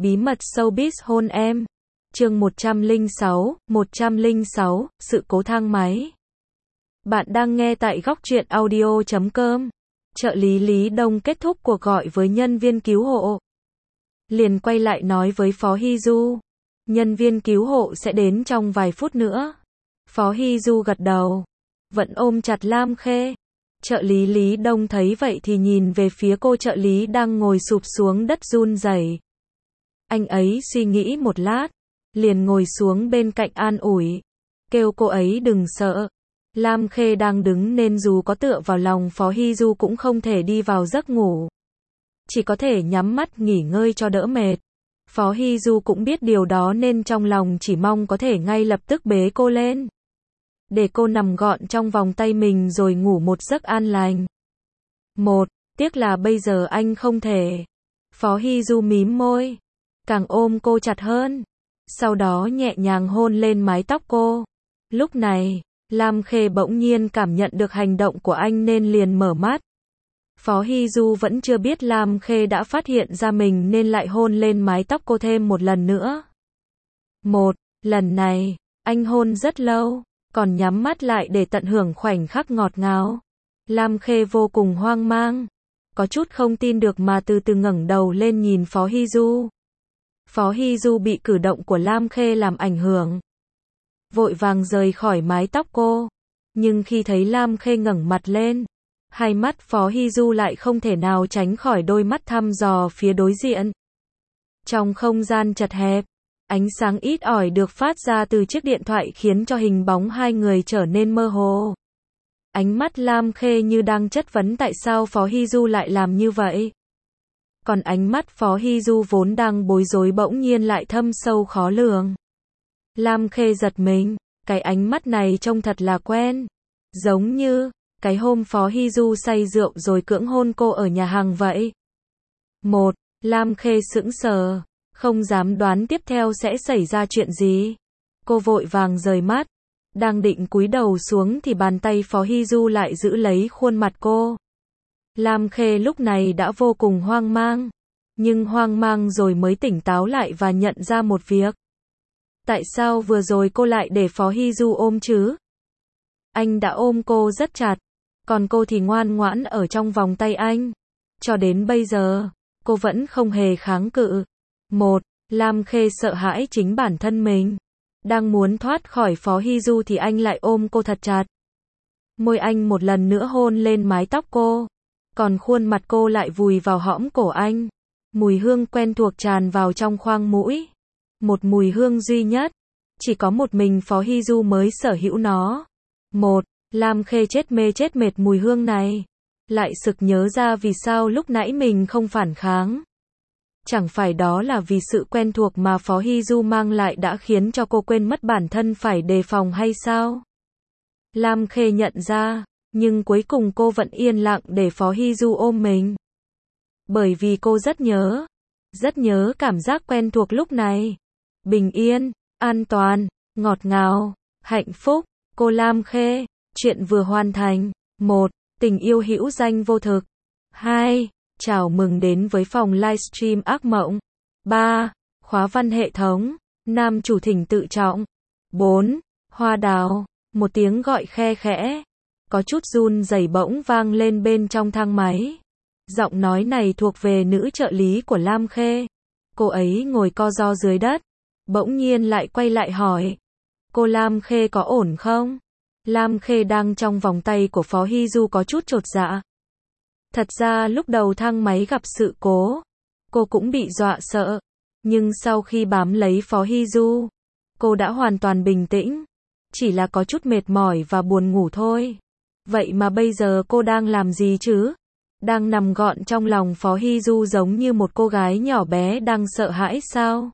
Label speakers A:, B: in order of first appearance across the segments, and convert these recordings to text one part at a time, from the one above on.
A: Bí mật showbiz hôn em. Chương 106, sự cố thang máy. Bạn đang nghe tại góc truyện audio.com. Trợ lý Lý Đông kết thúc cuộc gọi với nhân viên cứu hộ. Liền quay lại nói với Phó Hy Du. Nhân viên cứu hộ sẽ đến trong vài phút nữa. Phó Hy Du gật đầu. Vẫn ôm chặt Lam Khê. Trợ lý Lý Đông thấy vậy thì nhìn về phía cô trợ lý đang ngồi sụp xuống đất run rẩy. Anh ấy suy nghĩ một lát, liền ngồi xuống bên cạnh an ủi, kêu cô ấy đừng sợ. Lam Khê đang đứng nên dù có tựa vào lòng Phó Hy Du cũng không thể đi vào giấc ngủ. Chỉ có thể nhắm mắt nghỉ ngơi cho đỡ mệt. Phó Hy Du cũng biết điều đó nên trong lòng chỉ mong có thể ngay lập tức bế cô lên, để cô nằm gọn trong vòng tay mình rồi ngủ một giấc an lành. Tiếc là bây giờ anh không thể. Phó Hy Du mím môi, càng ôm cô chặt hơn. Sau đó nhẹ nhàng hôn lên mái tóc cô. Lúc này, Lam Khê bỗng nhiên cảm nhận được hành động của anh nên liền mở mắt. Phó Hy Du vẫn chưa biết Lam Khê đã phát hiện ra mình nên lại hôn lên mái tóc cô thêm một lần nữa. Lần này, anh hôn rất lâu, còn nhắm mắt lại để tận hưởng khoảnh khắc ngọt ngào. Lam Khê vô cùng hoang mang, có chút không tin được mà từ từ ngẩng đầu lên nhìn Phó Hy Du. Phó Hy Du bị cử động của Lam Khê làm ảnh hưởng, vội vàng rời khỏi mái tóc cô. Nhưng khi thấy Lam Khê ngẩng mặt lên, hai mắt Phó Hy Du lại không thể nào tránh khỏi đôi mắt thăm dò phía đối diện. Trong không gian chật hẹp, ánh sáng ít ỏi được phát ra từ chiếc điện thoại khiến cho hình bóng hai người trở nên mơ hồ. Ánh mắt Lam Khê như đang chất vấn tại sao Phó Hy Du lại làm như vậy. Còn ánh mắt Phó Hy Du vốn đang bối rối bỗng nhiên lại thâm sâu khó lường. Lam Khê giật mình, cái ánh mắt này trông thật là quen. Giống như cái hôm Phó Hy Du say rượu rồi cưỡng hôn cô ở nhà hàng vậy. Lam Khê sững sờ, không dám đoán tiếp theo sẽ xảy ra chuyện gì. Cô vội vàng rời mắt, đang định cúi đầu xuống thì bàn tay Phó Hy Du lại giữ lấy khuôn mặt cô. Lam Khê lúc này đã vô cùng hoang mang, nhưng hoang mang rồi mới tỉnh táo lại và nhận ra một việc. Tại sao vừa rồi cô lại để Phó Hy Du ôm chứ? Anh đã ôm cô rất chặt, còn cô thì ngoan ngoãn ở trong vòng tay anh. Cho đến bây giờ, cô vẫn không hề kháng cự. Lam Khê sợ hãi chính bản thân mình. Đang muốn thoát khỏi Phó Hy Du thì anh lại ôm cô thật chặt. Môi anh một lần nữa hôn lên mái tóc cô, còn khuôn mặt cô lại vùi vào hõm cổ anh. Mùi hương quen thuộc tràn vào trong khoang mũi. Một mùi hương duy nhất, chỉ có một mình Phó Hy Du mới sở hữu nó. Lam Khê chết mê chết mệt mùi hương này. Lại sực nhớ ra vì sao lúc nãy mình không phản kháng. Chẳng phải đó là vì sự quen thuộc mà Phó Hy Du mang lại đã khiến cho cô quên mất bản thân phải đề phòng hay sao? Lam Khê nhận ra, nhưng cuối cùng cô vẫn yên lặng để Phó Hy Du ôm mình. Bởi vì cô rất nhớ cảm giác quen thuộc lúc này. Bình yên, an toàn, ngọt ngào, hạnh phúc. Cô Lam Khê, chuyện vừa hoàn thành. 1. Tình yêu hữu danh vô thực. 2. Chào mừng đến với phòng livestream ác mộng. 3. Khóa văn hệ thống. Nam chủ thỉnh tự trọng. 4. Hoa đào. Một tiếng gọi khe khẽ, có chút run rẩy bỗng vang lên bên trong thang máy. Giọng nói này thuộc về nữ trợ lý của Lam Khê. Cô ấy ngồi co ro dưới đất, bỗng nhiên lại quay lại hỏi, cô Lam Khê có ổn không? Lam Khê đang trong vòng tay của Phó Hy Du có chút chột dạ. Thật ra lúc đầu thang máy gặp sự cố, cô cũng bị dọa sợ. Nhưng sau khi bám lấy Phó Hy Du, cô đã hoàn toàn bình tĩnh. Chỉ là có chút mệt mỏi và buồn ngủ thôi. Vậy mà bây giờ cô đang làm gì chứ? Đang nằm gọn trong lòng Phó Hy Du giống như một cô gái nhỏ bé đang sợ hãi sao?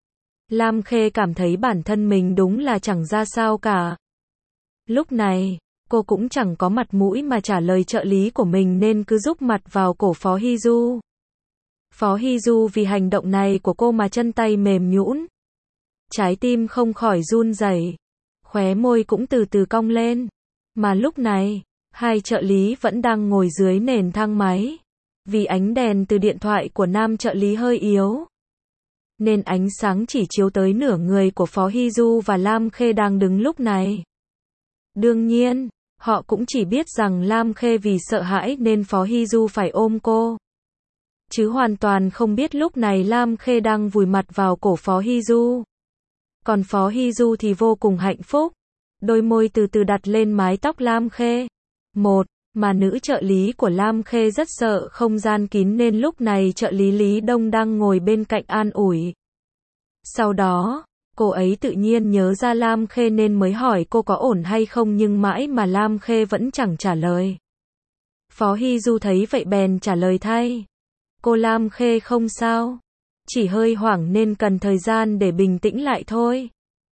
A: Lam Khê cảm thấy bản thân mình đúng là chẳng ra sao cả. Lúc này, cô cũng chẳng có mặt mũi mà trả lời trợ lý của mình nên cứ rúc mặt vào cổ Phó Hy Du. Phó Hy Du vì hành động này của cô mà chân tay mềm nhũn. Trái tim không khỏi run rẩy, khóe môi cũng từ từ cong lên. Mà lúc này, hai trợ lý vẫn đang ngồi dưới nền thang máy. Vì ánh đèn từ điện thoại của nam trợ lý hơi yếu, nên ánh sáng chỉ chiếu tới nửa người của Phó Hy Du và Lam Khê đang đứng lúc này. Đương nhiên, họ cũng chỉ biết rằng Lam Khê vì sợ hãi nên Phó Hy Du phải ôm cô. Chứ hoàn toàn không biết lúc này Lam Khê đang vùi mặt vào cổ Phó Hy Du. Còn Phó Hy Du thì vô cùng hạnh phúc. Đôi môi từ từ đặt lên mái tóc Lam Khê. Mà nữ trợ lý của Lam Khê rất sợ không gian kín nên lúc này trợ lý Lý Đông đang ngồi bên cạnh an ủi. Sau đó, cô ấy tự nhiên nhớ ra Lam Khê nên mới hỏi cô có ổn hay không nhưng mãi mà Lam Khê vẫn chẳng trả lời. Phó Hy Du thấy vậy bèn trả lời thay. Cô Lam Khê không sao. Chỉ hơi hoảng nên cần thời gian để bình tĩnh lại thôi.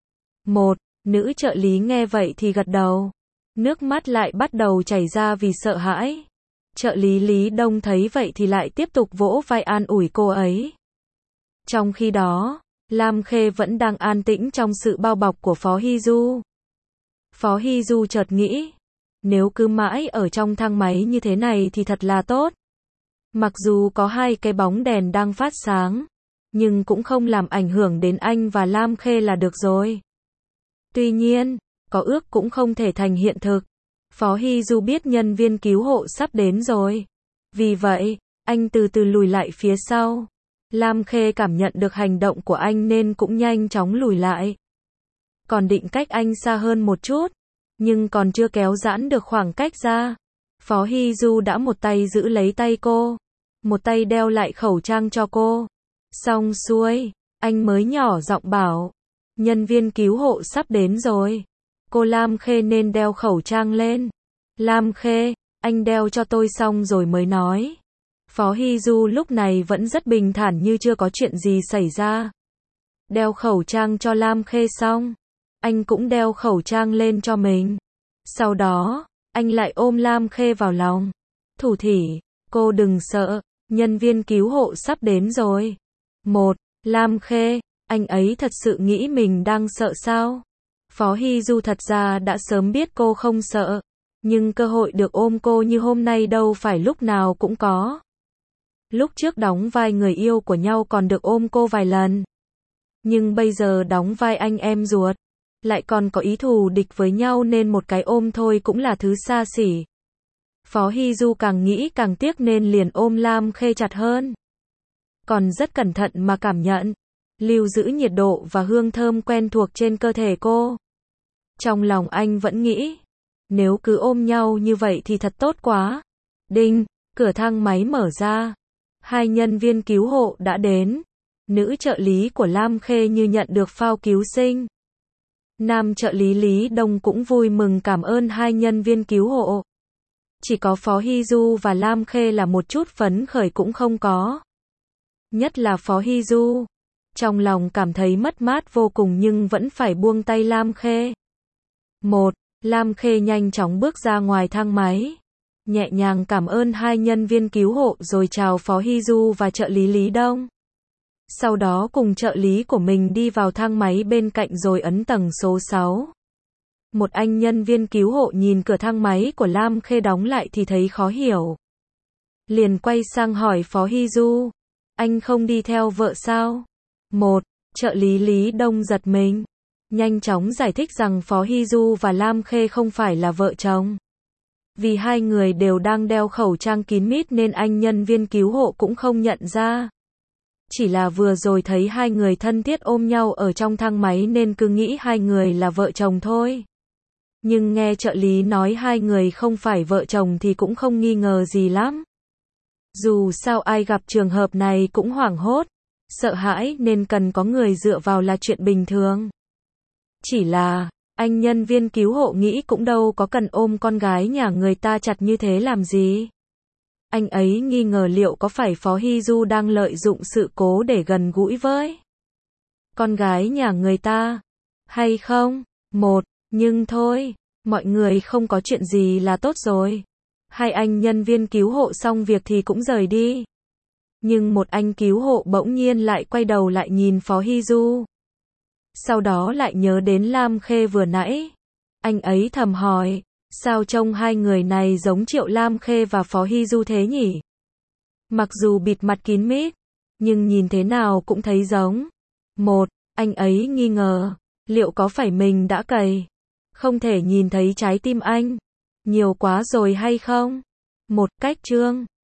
A: Nữ trợ lý nghe vậy thì gật đầu. Nước mắt lại bắt đầu chảy ra vì sợ hãi. Trợ lý Lý Đông thấy vậy thì lại tiếp tục vỗ vai an ủi cô ấy. Trong khi đó, Lam Khê vẫn đang an tĩnh trong sự bao bọc của Phó Hy Du. Phó Hy Du chợt nghĩ, nếu cứ mãi ở trong thang máy như thế này thì thật là tốt. Mặc dù có 2 cái bóng đèn đang phát sáng, nhưng cũng không làm ảnh hưởng đến anh và Lam Khê là được rồi. Tuy nhiên, có ước cũng không thể thành hiện thực. Phó Hy Du biết nhân viên cứu hộ sắp đến rồi. Vì vậy, anh từ từ lùi lại phía sau. Lam Khê cảm nhận được hành động của anh nên cũng nhanh chóng lùi lại. Còn định cách anh xa hơn một chút, nhưng còn chưa kéo giãn được khoảng cách ra. Phó Hy Du đã một tay giữ lấy tay cô, một tay đeo lại khẩu trang cho cô. Xong xuôi, anh mới nhỏ giọng bảo, nhân viên cứu hộ sắp đến rồi. Cô Lam Khê nên đeo khẩu trang lên. Lam Khê, anh đeo cho tôi xong rồi mới nói. Phó Hy Du lúc này vẫn rất bình thản như chưa có chuyện gì xảy ra. Đeo khẩu trang cho Lam Khê xong, anh cũng đeo khẩu trang lên cho mình. Sau đó, anh lại ôm Lam Khê vào lòng. Thủ thỉ, cô đừng sợ, nhân viên cứu hộ sắp đến rồi. Lam Khê, anh ấy thật sự nghĩ mình đang sợ sao? Phó Hy Du thật ra đã sớm biết cô không sợ, nhưng cơ hội được ôm cô như hôm nay đâu phải lúc nào cũng có. Lúc trước đóng vai người yêu của nhau còn được ôm cô vài lần. Nhưng bây giờ đóng vai anh em ruột, lại còn có ý thù địch với nhau nên một cái ôm thôi cũng là thứ xa xỉ. Phó Hy Du càng nghĩ càng tiếc nên liền ôm Lam Khê chặt hơn. Còn rất cẩn thận mà cảm nhận, lưu giữ nhiệt độ và hương thơm quen thuộc trên cơ thể cô. Trong lòng anh vẫn nghĩ, nếu cứ ôm nhau như vậy thì thật tốt quá. Đinh, cửa thang máy mở ra. 2 nhân viên cứu hộ đã đến. Nữ trợ lý của Lam Khê như nhận được phao cứu sinh. Nam trợ lý Lý Đông cũng vui mừng cảm ơn 2 nhân viên cứu hộ. Chỉ có Phó Hy Du và Lam Khê là một chút phấn khởi cũng không có. Nhất là Phó Hy Du. Trong lòng cảm thấy mất mát vô cùng nhưng vẫn phải buông tay Lam Khê. Lam Khê nhanh chóng bước ra ngoài thang máy. Nhẹ nhàng cảm ơn 2 nhân viên cứu hộ rồi chào Phó Hy Du và trợ lý Lý Đông. Sau đó cùng trợ lý của mình đi vào thang máy bên cạnh rồi ấn tầng số 6. Một anh nhân viên cứu hộ nhìn cửa thang máy của Lam Khê đóng lại thì thấy khó hiểu. Liền quay sang hỏi Phó Hy Du, anh không đi theo vợ sao? Trợ lý Lý Đông giật mình. Nhanh chóng giải thích rằng Phó Hy Du và Lam Khê không phải là vợ chồng. Vì 2 người đều đang đeo khẩu trang kín mít nên anh nhân viên cứu hộ cũng không nhận ra. Chỉ là vừa rồi thấy 2 người thân thiết ôm nhau ở trong thang máy nên cứ nghĩ 2 người là vợ chồng thôi. Nhưng nghe trợ lý nói 2 người không phải vợ chồng thì cũng không nghi ngờ gì lắm. Dù sao ai gặp trường hợp này cũng hoảng hốt, sợ hãi nên cần có người dựa vào là chuyện bình thường. Chỉ là, anh nhân viên cứu hộ nghĩ cũng đâu có cần ôm con gái nhà người ta chặt như thế làm gì. Anh ấy nghi ngờ liệu có phải Phó Hy Du đang lợi dụng sự cố để gần gũi với con gái nhà người ta, hay không? Nhưng thôi, mọi người không có chuyện gì là tốt rồi. 2 anh nhân viên cứu hộ xong việc thì cũng rời đi. Nhưng một anh cứu hộ bỗng nhiên lại quay đầu lại nhìn Phó Hy Du. Sau đó lại nhớ đến Lam Khê vừa nãy. Anh ấy thầm hỏi, sao trông 2 người này giống Triệu Lam Khê và Phó Hy Du thế nhỉ? Mặc dù bịt mặt kín mít, nhưng nhìn thế nào cũng thấy giống. Một, anh ấy nghi ngờ, liệu có phải mình đã cày? Không thể nhìn thấy trái tim anh. Nhiều quá rồi hay không? Một cách Trương